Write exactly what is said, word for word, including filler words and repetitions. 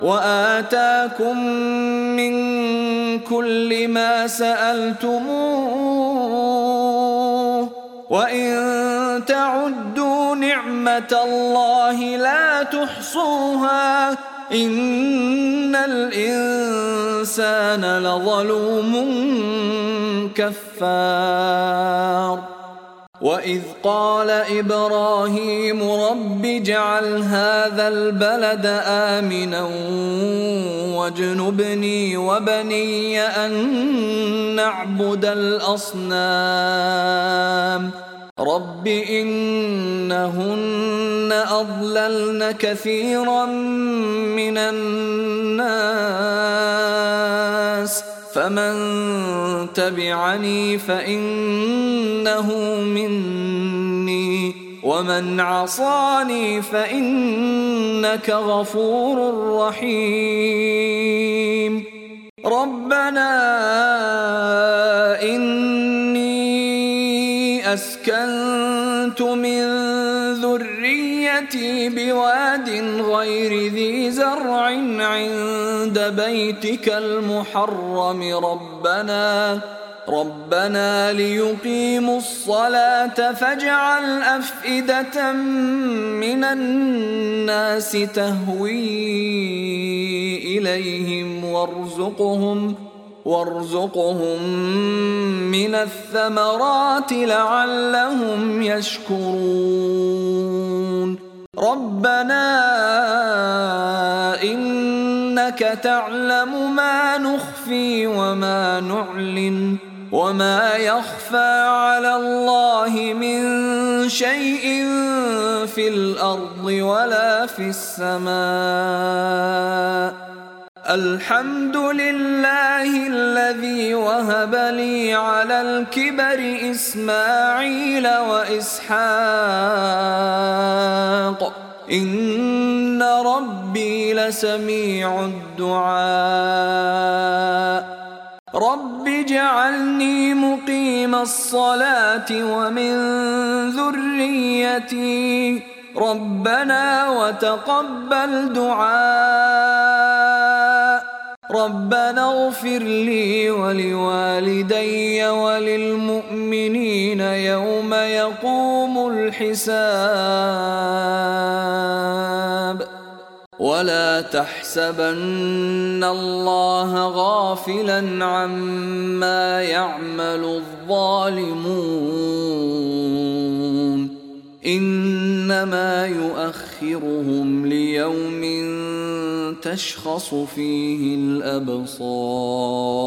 وآتاكم من كل ما سألتموه وإن تعدوا نعمة الله لا تحصوها إن الإنسان لظلوم كفار وإذ قال إبراهيم رب اجعل هذا البلد آمنا واجنبني وبني أن نعبد الأصنام رب إنهن أضللن كثيرا من الناس فمن تبعني فإنه مني ومن عصاني فإنك غفور رحيم ربنا إني أسكنت من ذريتي بواد غير ذي زرع عند بيتك المحرم ربنا ربنا ليقيموا الصلاة فاجعل أفئدة من الناس تهوي إليهم وارزقهم وارزقهم من الثمرات لعلهم يشكرون ربنا إنك تعلم ما نخفي وما نعلن وما يخفى على الله من شيء في الأرض ولا في السماء الحمد لله الذي وهب لي على الكبر إسماعيل وإسحاق إن ربي لسميع الدعاء رب اجعلني مقيم الصلاة ومن ذريتي ربنا وتقبل دعاء ربنا اغفر لي ولوالدي وللمؤمنين يوم يقوم الحساب ولا تحسبن الله غافلا عما يعمل الظالمون إنما يؤخرهم ليوم تشخص فيه الأبصار